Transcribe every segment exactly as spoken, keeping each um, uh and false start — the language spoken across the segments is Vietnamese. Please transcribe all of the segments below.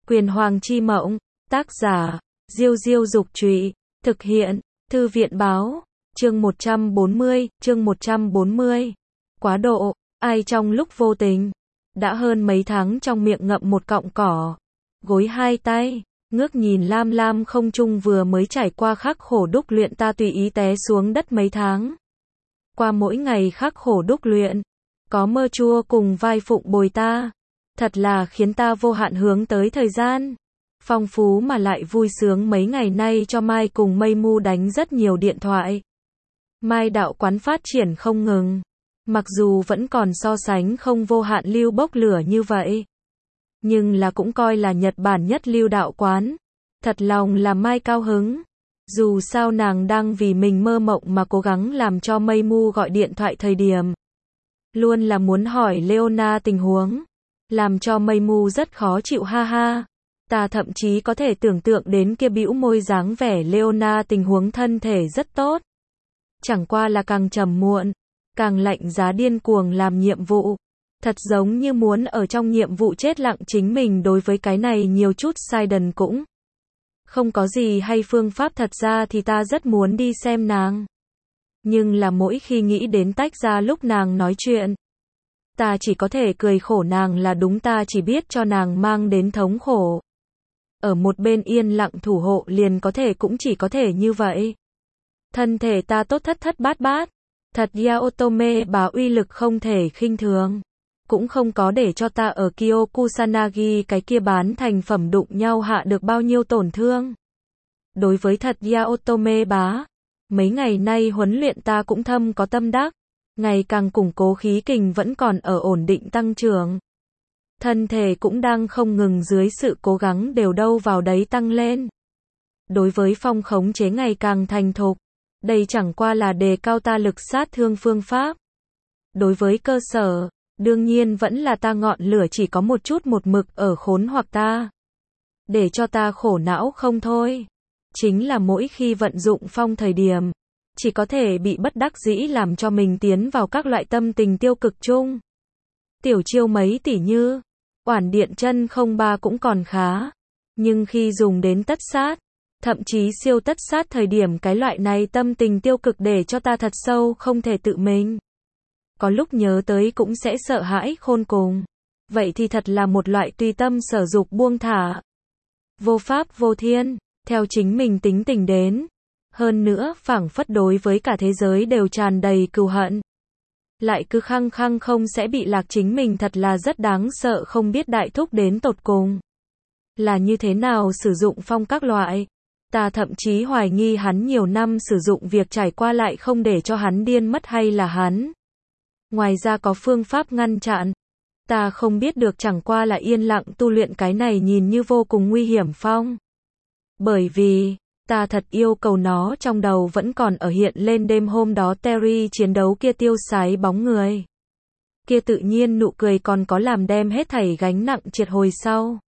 Quyền Hoàng chi mộng, tác giả, Diêu Diêu Dục Trụy, thực hiện, Thư viện Báo, chương một trăm bốn mươi, chương một trăm bốn mươi. Quá độ, ai trong lúc vô tình, đã hơn mấy tháng trong miệng ngậm một cọng cỏ, gối hai tay, ngước nhìn lam lam không trung vừa mới trải qua khắc khổ đúc luyện ta tùy ý té xuống đất mấy tháng. Qua mỗi ngày khắc khổ đúc luyện, có mơ chua cùng vai phụng bồi ta, thật là khiến ta vô hạn hướng tới thời gian phong phú mà lại vui sướng. Mấy ngày nay cho Mai cùng Mây Mu đánh rất nhiều điện thoại. Mai đạo quán phát triển không ngừng, mặc dù vẫn còn so sánh không vô hạn lưu bốc lửa như vậy, nhưng là cũng coi là Nhật Bản nhất lưu đạo quán. Thật lòng là Mai cao hứng. Dù sao nàng đang vì mình mơ mộng mà cố gắng làm cho Mây Mu gọi điện thoại thời điểm, luôn là muốn hỏi Leona tình huống, làm cho Mây Mu rất khó chịu ha ha. Ta thậm chí có thể tưởng tượng đến kia bĩu môi dáng vẻ Leona tình huống thân thể rất tốt. Chẳng qua là càng trầm muộn, càng lạnh giá điên cuồng làm nhiệm vụ. Thật giống như muốn ở trong nhiệm vụ chết lặng chính mình. Đối với cái này nhiều chút sai đần cũng không có gì hay phương pháp. Thật ra thì ta rất muốn đi xem nàng, nhưng là mỗi khi nghĩ đến tách ra lúc nàng nói chuyện, ta chỉ có thể cười khổ nàng là đúng, ta chỉ biết cho nàng mang đến thống khổ. Ở một bên yên lặng thủ hộ liền có thể, cũng chỉ có thể như vậy. Thân thể ta tốt thất thất bát bát, thật Yaotome bá uy lực không thể khinh thường. Cũng không có để cho ta ở Kyokusanagi cái kia bán thành phẩm đụng nhau hạ được bao nhiêu tổn thương. Đối với thật Yaotome bá, mấy ngày nay huấn luyện ta cũng thâm có tâm đắc, ngày càng củng cố, khí kình vẫn còn ở ổn định tăng trưởng. Thân thể cũng đang không ngừng dưới sự cố gắng đều đâu vào đấy tăng lên. Đối với phong khống chế ngày càng thành thục, đây chẳng qua là đề cao ta lực sát thương phương pháp. Đối với cơ sở, đương nhiên vẫn là ta ngọn lửa chỉ có một chút một mực ở khốn hoặc ta, để cho ta khổ não không thôi. Chính là mỗi khi vận dụng phong thời điểm, chỉ có thể bị bất đắc dĩ làm cho mình tiến vào các loại tâm tình tiêu cực chung. Tiểu chiêu mấy tỷ như Oản Điện Chân không ba cũng còn khá, nhưng khi dùng đến tất sát, thậm chí siêu tất sát thời điểm, cái loại này tâm tình tiêu cực để cho ta thật sâu không thể tự mình. Có lúc nhớ tới cũng sẽ sợ hãi khôn cùng. Vậy thì thật là một loại tùy tâm sở dục buông thả, vô pháp vô thiên, theo chính mình tính tình đến. Hơn nữa phảng phất đối với cả thế giới đều tràn đầy cừu hận, lại cứ khăng khăng không sẽ bị lạc chính mình, thật là rất đáng sợ. Không biết đại thúc đến tột cùng là như thế nào sử dụng phong các loại. Ta thậm chí hoài nghi hắn nhiều năm sử dụng việc trải qua lại không để cho hắn điên mất, hay là hắn ngoài ra có phương pháp ngăn chặn. Ta không biết được, chẳng qua là yên lặng tu luyện cái này nhìn như vô cùng nguy hiểm phong. Bởi vì ta thật yêu cầu nó, trong đầu vẫn còn ở hiện lên đêm hôm đó Terry chiến đấu kia tiêu sái bóng người, kia tự nhiên nụ cười, còn có làm đem hết thảy gánh nặng triệt hồi sau.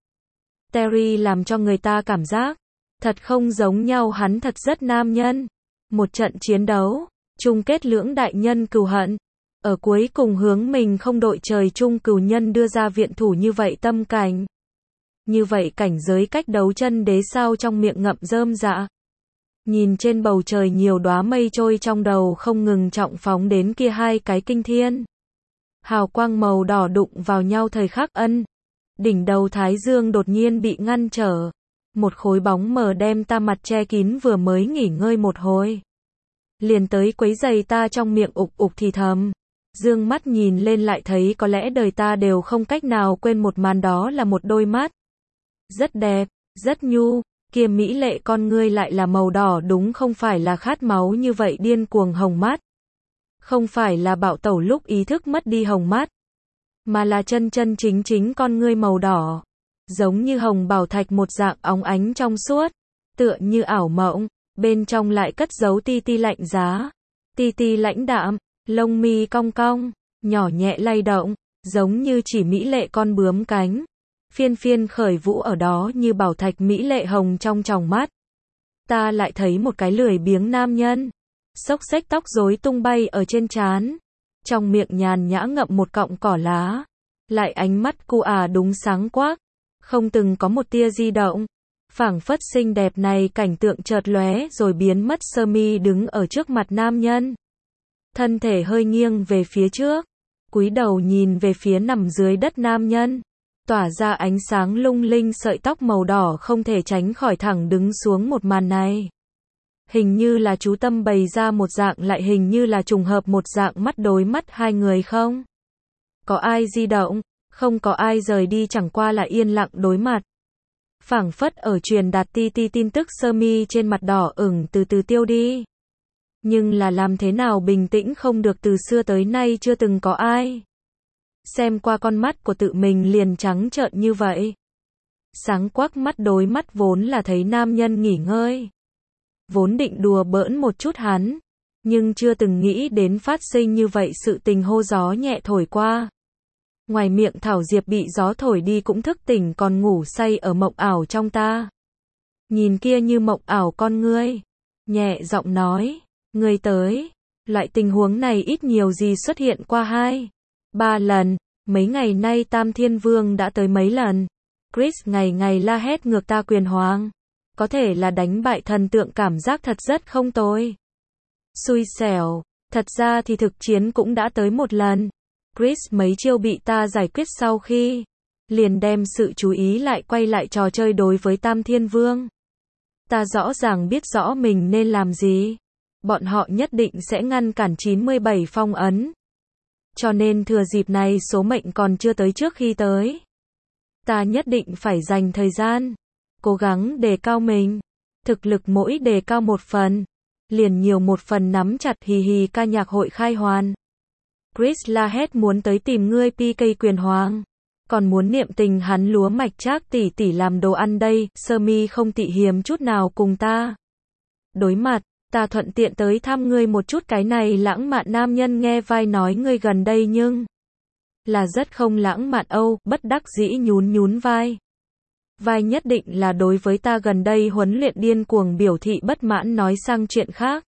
Terry làm cho người ta cảm giác thật không giống nhau, hắn thật rất nam nhân. Một trận chiến đấu chung kết lưỡng đại nhân cừu hận, ở cuối cùng hướng mình không đội trời chung cừu nhân đưa ra viện thủ, như vậy tâm cảnh, như vậy cảnh giới cách đấu chân đế sao, trong miệng ngậm rơm dạ. Nhìn trên bầu trời nhiều đóa mây trôi, trong đầu không ngừng trọng phóng đến kia hai cái kinh thiên hào quang màu đỏ đụng vào nhau thời khắc ân. Đỉnh đầu thái dương đột nhiên bị ngăn trở, một khối bóng mờ đem ta mặt che kín, vừa mới nghỉ ngơi một hồi liền tới quấy giày ta, trong miệng ục ục thì thầm. Dương mắt nhìn lên lại thấy có lẽ đời ta đều không cách nào quên một màn, đó là một đôi mắt rất đẹp, rất nhu, kia mỹ lệ con ngươi lại là màu đỏ, đúng không phải là khát máu như vậy điên cuồng hồng mắt, không phải là bạo tẩu lúc ý thức mất đi hồng mắt, mà là chân chân chính chính con ngươi màu đỏ, giống như hồng bảo thạch một dạng óng ánh trong suốt, tựa như ảo mộng, bên trong lại cất giấu ti ti lạnh giá, ti ti lãnh đạm, lông mi cong cong, nhỏ nhẹ lay động, giống như chỉ mỹ lệ con bướm cánh, phiên phiên khởi vũ ở đó như bảo thạch mỹ lệ hồng trong tròng mắt. Ta lại thấy một cái lười biếng nam nhân, xốc xếch tóc rối tung bay ở trên trán, trong miệng nhàn nhã ngậm một cọng cỏ lá, lại ánh mắt cu à đúng sáng quắc, Không từng có một tia di động. Phảng phất xinh đẹp này cảnh tượng chợt lóe rồi biến mất. Sơ Mi đứng ở trước mặt nam nhân. Thân thể hơi nghiêng về phía trước. Cúi đầu nhìn về phía nằm dưới đất nam nhân. Tỏa ra ánh sáng lung linh, sợi tóc màu đỏ không thể tránh khỏi thẳng đứng xuống. Một màn này hình như là chú tâm bày ra một dạng, lại hình như là trùng hợp một dạng. Mắt đối mắt hai người, không có ai di động, không có ai rời đi, chẳng qua là yên lặng đối mặt. Phảng phất ở truyền đạt ti ti tin tức. Sơ Mi trên mặt đỏ ửng từ từ tiêu đi. Nhưng là làm thế nào bình tĩnh không được, từ xưa tới nay chưa từng có ai xem qua con mắt của tự mình liền trắng trợn như vậy. Sáng quắc mắt đối mắt, vốn là thấy nam nhân nghỉ ngơi. Vốn định đùa bỡn một chút hắn, nhưng chưa từng nghĩ đến phát sinh như vậy sự tình. Hô gió nhẹ thổi qua. Ngoài miệng Thảo Diệp bị gió thổi đi cũng thức tỉnh, còn ngủ say ở mộng ảo trong ta. Nhìn kia như mộng ảo con ngươi, nhẹ giọng nói, ngươi tới. Loại tình huống này ít nhiều gì xuất hiện qua hai, ba lần. Mấy ngày nay Tam Thiên Vương đã tới mấy lần. Chris ngày ngày la hét ngược ta quyền hoàng. Có thể là đánh bại thần tượng, cảm giác thật rất không tồi. Xui xẻo, thật ra thì thực chiến cũng đã tới một lần. Chris mấy chiêu bị ta giải quyết sau khi, liền đem sự chú ý lại quay lại trò chơi đối với Tam Thiên Vương. Ta rõ ràng biết rõ mình nên làm gì. Bọn họ nhất định sẽ ngăn cản chín mươi bảy phong ấn. Cho nên thừa dịp này số mệnh còn chưa tới, trước khi tới, ta nhất định phải dành thời gian, cố gắng đề cao mình. Thực lực mỗi đề cao một phần, liền nhiều một phần nắm chặt. Hì hì, ca nhạc hội khai hoàn. Chris la hét muốn tới tìm ngươi pê ca quyền hoàng. Còn muốn niệm tình hắn lúa mạch Trác tỷ tỷ làm đồ ăn đây. Sơ Mi không tị hiềm chút nào cùng ta đối mặt. Ta thuận tiện tới thăm ngươi một chút. Cái này lãng mạn nam nhân nghe vai nói ngươi gần đây nhưng là rất không lãng mạn. Âu, bất đắc dĩ nhún nhún vai. Vai nhất định là đối với ta gần đây huấn luyện điên cuồng biểu thị bất mãn, nói sang chuyện khác.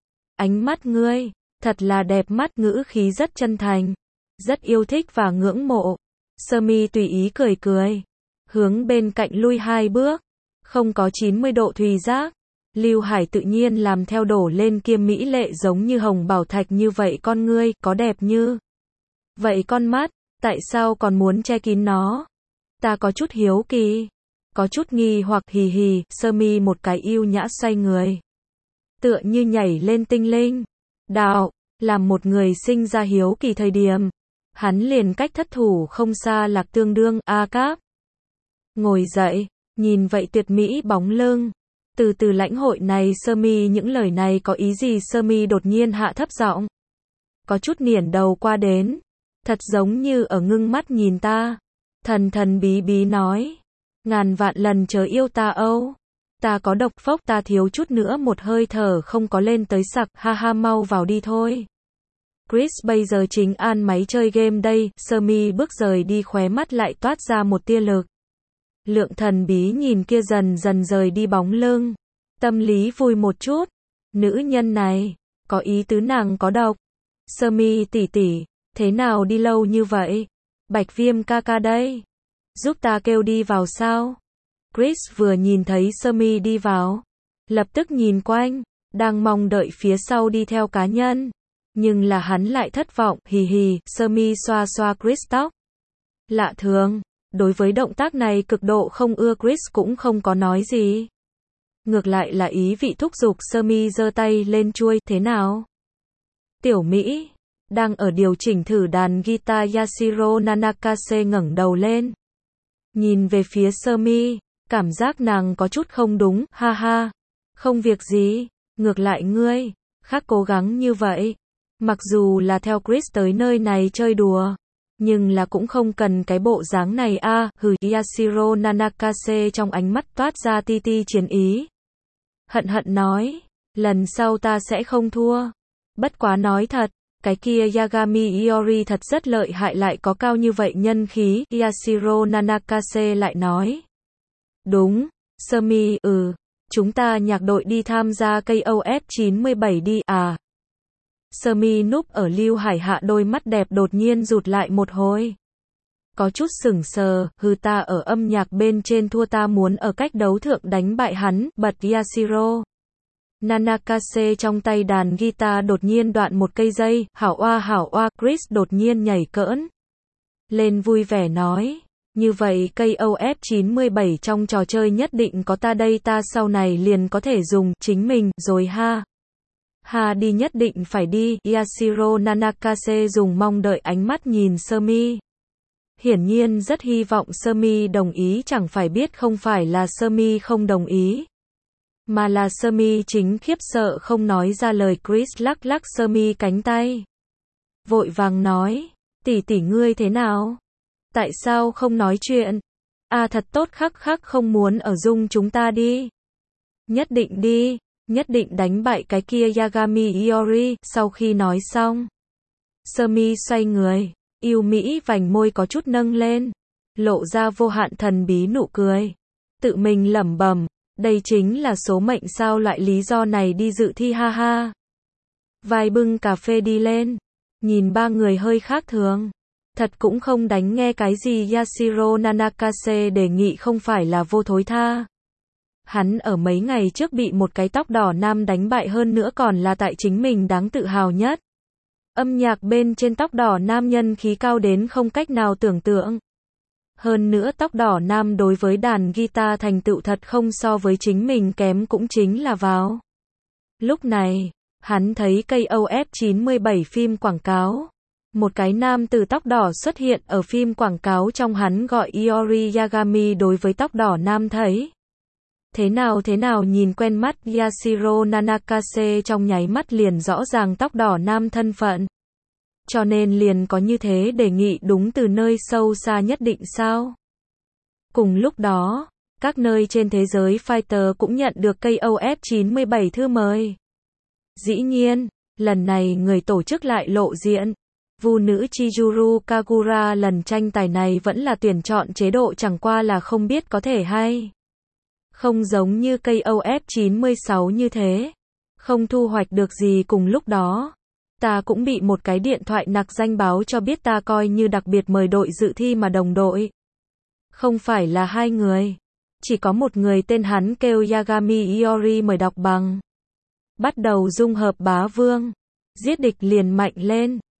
Ánh mắt ngươi thật là đẹp mắt, ngữ khí rất chân thành, rất yêu thích và ngưỡng mộ. Sơ Mi tùy ý cười cười, hướng bên cạnh lui hai bước, không có chín mươi độ thùy giác. Lưu Hải tự nhiên làm theo, đổ lên kia mỹ lệ giống như hồng bảo thạch như vậy con ngươi, có đẹp như vậy con mắt, tại sao còn muốn che kín nó? Ta có chút hiếu kỳ, có chút nghi hoặc. Hì hì. Sơ Mi một cái yêu nhã xoay người, tựa như nhảy lên tinh linh đạo, làm một người sinh ra hiếu kỳ thời điểm, hắn liền cách thất thủ không xa lạc tương đương. A Cáp ngồi dậy, nhìn vậy tuyệt mỹ bóng lưng, từ từ lãnh hội này. Sơ Mi những lời này có ý gì? Sơ Mi đột nhiên hạ thấp giọng, có chút nghiêng đầu qua đến, thật giống như ở ngưng mắt nhìn ta, thần thần bí bí nói, ngàn vạn lần chớ yêu ta Âu. Ta có độc. Phốc, ta thiếu chút nữa một hơi thở không có lên tới sặc. Ha ha, mau vào đi thôi. Chris bây giờ chính an máy chơi game đây. Sơ Mi bước rời đi, khóe mắt lại toát ra một tia lực lượng thần bí, nhìn kia dần dần rời đi bóng lưng, tâm lý vui một chút. Nữ nhân này có ý tứ, nàng có độc. Sơ Mi tỷ tỷ, thế nào đi lâu như vậy? Bạch Viêm ca ca đây, giúp ta kêu đi vào sao? Chris vừa nhìn thấy Sơ Mi đi vào, lập tức nhìn quanh, đang mong đợi phía sau đi theo cá nhân, nhưng là hắn lại thất vọng. Hì hì. Sơ Mi xoa xoa Chris tóc. Lạ thường, đối với động tác này cực độ không ưa. Chris cũng không có nói gì, ngược lại là ý vị thúc giục. Sơ Mi giơ tay lên chuôi, thế nào? Tiểu Mỹ đang ở điều chỉnh thử đàn guitar. Yashiro Nanakase ngẩng đầu lên, nhìn về phía Sơ Mi, cảm giác nàng có chút không đúng. Ha ha, không việc gì, ngược lại ngươi khác cố gắng như vậy. Mặc dù là theo Chris tới nơi này chơi đùa, nhưng là cũng không cần cái bộ dáng này a. À, hừ. Yashiro Nanakase trong ánh mắt toát ra ti ti chiến ý, hận hận nói, lần sau ta sẽ không thua. Bất quá nói thật, cái kia Yagami Iori thật rất lợi hại, lại có cao như vậy nhân khí. Yashiro Nanakase lại nói, đúng. Sơ Mi, ừ, chúng ta nhạc đội đi tham gia ca o ét chín mươi bảy đi à. Sơ Mi núp ở Lưu Hải hạ, đôi mắt đẹp đột nhiên rụt lại một hồi. có chút sững sờ, hừ ta ở âm nhạc bên trên thua ta muốn ở cách đấu thượng đánh bại hắn, bật Yashiro Nanakase trong tay đàn guitar đột nhiên đoạn một cây dây, hảo oa hảo oa, Chris đột nhiên nhảy cỡn lên vui vẻ nói, như vậy cây O F chín mươi bảy trong trò chơi nhất định có ta đây ta sau này liền có thể dùng chính mình rồi ha. Ha đi nhất định phải đi, Yashiro Nanakase dùng mong đợi ánh mắt nhìn Sumi. Hiển nhiên rất hy vọng Sumi đồng ý chẳng phải biết không phải là Sumi không đồng ý. Mà là Sumi chính khiếp sợ không nói ra lời Chris lắc lắc Sumi cánh tay. Vội vàng nói, tỷ tỷ ngươi thế nào? Tại sao không nói chuyện? À thật tốt khắc khắc không muốn ở dung chúng ta đi. Nhất định đi, nhất định đánh bại cái kia Yagami Iori, sau khi nói xong. Sumi xoay người, yêu mỹ vành môi có chút nâng lên, lộ ra vô hạn thần bí nụ cười. Tự mình lẩm bẩm, đây chính là số mệnh sao loại lý do này đi dự thi ha ha. Vài bưng cà phê đi lên, nhìn ba người hơi khác thường. Thật cũng không đánh nghe cái gì Yashiro Nanakase đề nghị không phải là vô thối tha. Hắn ở mấy ngày trước bị một cái tóc đỏ nam đánh bại hơn nữa còn là tại chính mình đáng tự hào nhất. Âm nhạc bên trên tóc đỏ nam nhân khí cao đến không cách nào tưởng tượng. Hơn nữa tóc đỏ nam đối với đàn guitar thành tựu thật không so với chính mình kém cũng chính là vào. Lúc này, hắn thấy cây O F chín mươi bảy phim quảng cáo. Một cái nam từ tóc đỏ xuất hiện ở phim quảng cáo trong hắn gọi Iori Yagami đối với tóc đỏ nam thấy. Thế nào thế nào nhìn quen mắt Yashiro Nanakase trong nháy mắt liền rõ ràng tóc đỏ nam thân phận. Cho nên liền có như thế đề nghị đúng từ nơi sâu xa nhất định sao. Cùng lúc đó, các nơi trên thế giới fighter cũng nhận được cây O F chín mươi bảy thư mời. Dĩ nhiên, lần này người tổ chức lại lộ diện. Vu nữ Chizuru Kagura lần tranh tài này vẫn là tuyển chọn chế độ chẳng qua là không biết có thể hay. Không giống như cây O F chín mươi sáu như thế. Không thu hoạch được gì cùng lúc đó. Ta cũng bị một cái điện thoại nặc danh báo cho biết ta coi như đặc biệt mời đội dự thi mà đồng đội. Không phải là hai người. Chỉ có một người tên hắn kêu Yagami Iori mời đọc bằng. Bắt đầu dung hợp bá vương. Giết địch liền mạnh lên.